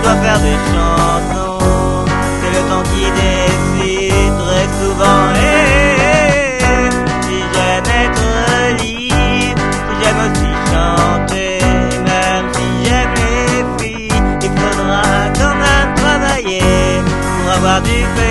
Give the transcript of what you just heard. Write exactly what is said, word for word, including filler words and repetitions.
dois faire des chansons, c'est le temps qui décide très souvent. Et si j'aime être libre, si j'aime aussi chanter, même si j'aime les filles, il faudra quand même travailler pour avoir du plaisir.